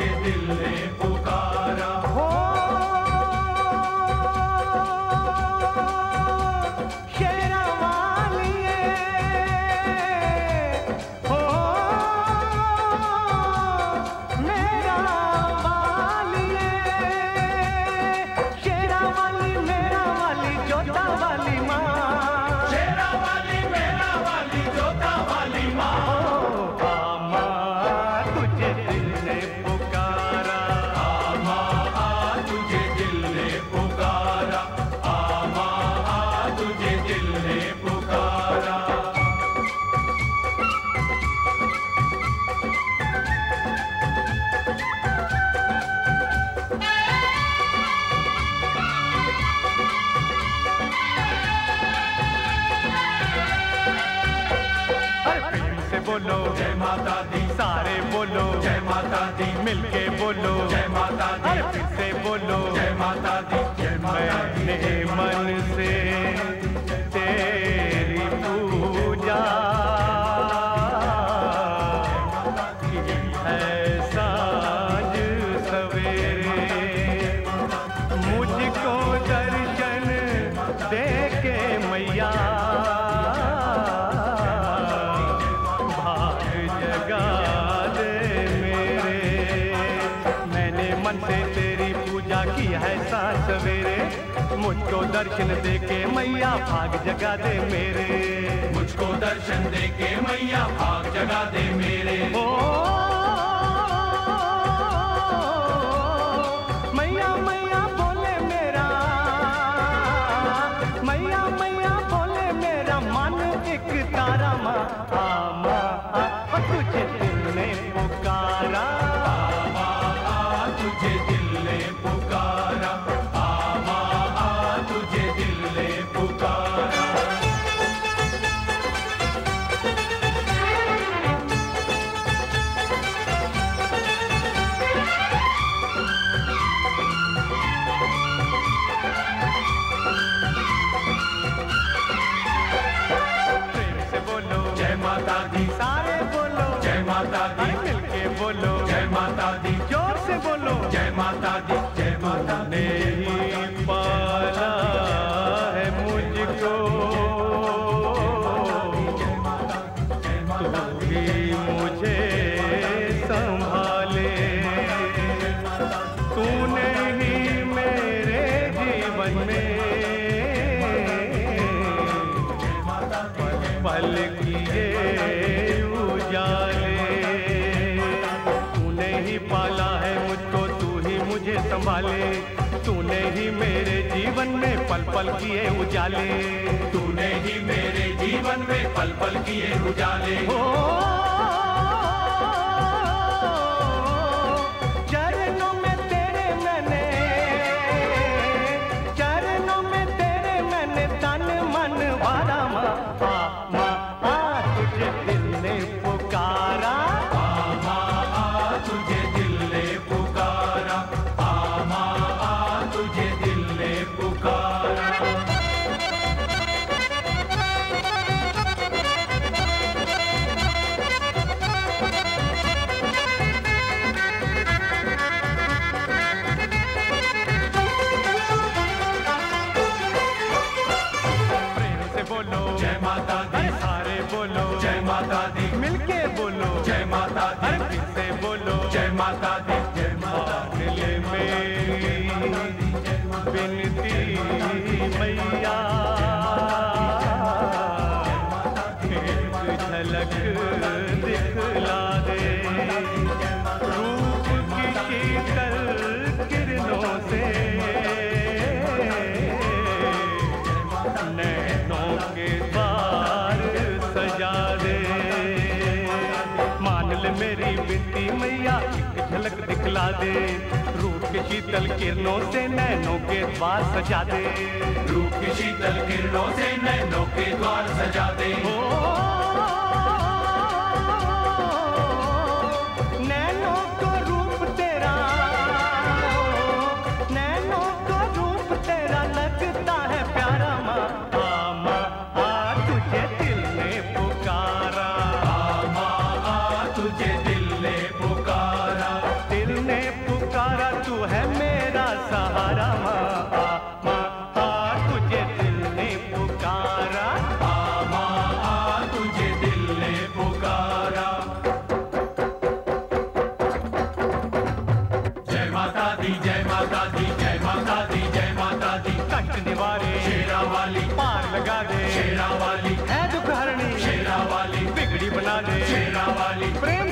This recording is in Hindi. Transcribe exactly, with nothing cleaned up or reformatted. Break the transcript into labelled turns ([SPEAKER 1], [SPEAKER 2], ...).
[SPEAKER 1] तुझे दिल ने पुकारा।
[SPEAKER 2] हो शेरा वालिए, हो मेरा वालिए, शेरा वाली मेरा वाली जोता वाली माँ,
[SPEAKER 1] शेरा वाली मेरा वाली जोता वाली माँ।
[SPEAKER 2] आ माँ तुझे दिल ने पुकारा,
[SPEAKER 1] आ माँ आ तुझे दिल ने पुकारा, आ माँ आ तुझे दिल ने पुकारा।
[SPEAKER 2] अरे प्रेम से बोलो
[SPEAKER 1] जय माता दी,
[SPEAKER 2] सारे बोलो
[SPEAKER 1] जय माता दी,
[SPEAKER 2] मिलके बोलो
[SPEAKER 1] जय माता दी,
[SPEAKER 2] अरे फिर से बोलो
[SPEAKER 1] जय माता दी, जय माता दी।
[SPEAKER 2] मैंने मन से तेरी पूजा की है साँझ सवेरे, मुझको दर्शन दे के मैया भाग जगा दे मेरे। मैंने मन से तेरी पूजा की है साँझ सवेरे, मुझको दर्शन दे के मैया भाग जगा दे मेरे।
[SPEAKER 1] मुझको दर्शन दे के मैया भाग जगा दे मेरे।
[SPEAKER 2] ओ मैया मैया बोले मेरा, मैया मैया बोले मेरा मन एक तारा माँ, आ माँ आ तुझे दिल ने पुकारा,
[SPEAKER 1] आ माँ आ तुझे दिल ने पुकारा, आ माँ आ तुझे दिल ने पुकारा।
[SPEAKER 2] प्रेम से बोलो
[SPEAKER 1] जय माता दी,
[SPEAKER 2] सारे बोलो
[SPEAKER 1] जय माता दी,
[SPEAKER 2] अरे मिलके बोलो
[SPEAKER 1] जय माता दी,
[SPEAKER 2] जोर से बोलो
[SPEAKER 1] जय माता दी, जय माता दी।
[SPEAKER 2] ने ही पाला है मुझको, तू ही मुझे संभाले, तूने ही मेरे जीवन में पल किए उजाले, तूने ही पाला है मुझको, तू ही मुझे संभाले, तूने ही मेरे जीवन में पल पल किए उजाले,
[SPEAKER 1] तूने ही मेरे जीवन में पल पल किए उजाले।
[SPEAKER 2] हो चरणों में तेरे मैंने, चरणों में तेरे मैंने तन मन वारा माँ, आ माँ आ तुझे दिल ने पुकारा,
[SPEAKER 1] आ माँ आ तुझे दिल ने पुकारा, आ माँ आ तुझे दिल ने पुकारा।
[SPEAKER 2] प्रेम से बोलो
[SPEAKER 1] जय माता दी,
[SPEAKER 2] अरे सारे बोलो
[SPEAKER 1] जय माता दी,
[SPEAKER 2] मिलके बोलो
[SPEAKER 1] जय माता दी,
[SPEAKER 2] अरे फिर से बोलो
[SPEAKER 1] जय माता दी, जय माता दी।
[SPEAKER 2] दिल मेरी बिनती मैया, एक झलक दिखला दे, रूप की शीतल किरणों से नैनों के द्वार सजा दे। मान ले मेरी बिनती मैया, एक झलक दिखला दे, रूप के शीतल किरणों से नैनों के द्वार सजा दे,
[SPEAKER 1] रूप की शीतल किरणों से नैनों के द्वार सजा दे।
[SPEAKER 2] ओ नैनों को रूप तेरा, नैनों को रूप तेरा लगता है प्यारा माँ, आ माँ आ तुझे दिल ने पुकारा,
[SPEAKER 1] आ माँ आ तुझे दिल ने पुकारा,
[SPEAKER 2] दिल ने बिगड़ी बना दे।
[SPEAKER 1] शेरा वाली
[SPEAKER 2] प्रेम